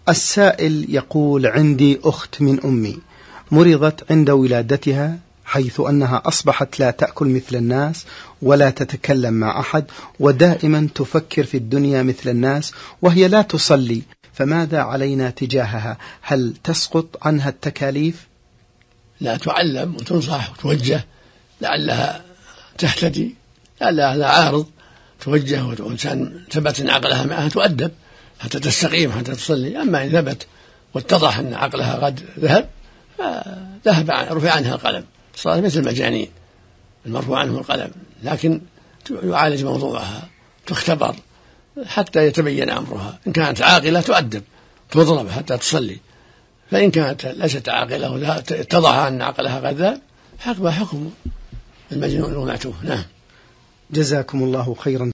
السائل يقول: عندي أخت من أمي مرضت عند ولادتها، حيث أنها أصبحت لا تأكل مثل الناس ولا تتكلم مع أحد، ودائما تفكر في الدنيا مثل الناس، وهي لا تصلي، فماذا علينا تجاهها؟ هل تسقط عنها التكاليف؟ لا، تعلم وتنصح وتوجه لعلها تهتدي، لعلها عارض، توجه، وإنسان ثبت أن عقلها معها تؤدب حتى تستقيم حتى تصلي. أما إن ثبت واتضح أن عقلها قد ذهب رفع عنها القلم. الصلاة مثل المجانين المرفوع عنه القلم، لكن يعالج موضوعها، تختبر حتى يتبين أمرها. إن كانت عاقلة تؤدب، تضرب حتى تصلي، فإن كانت ليست عاقلة واتضح أن عقلها قد ذهب حكم المجنون ومعتوه. نعم. جزاكم الله خيرا.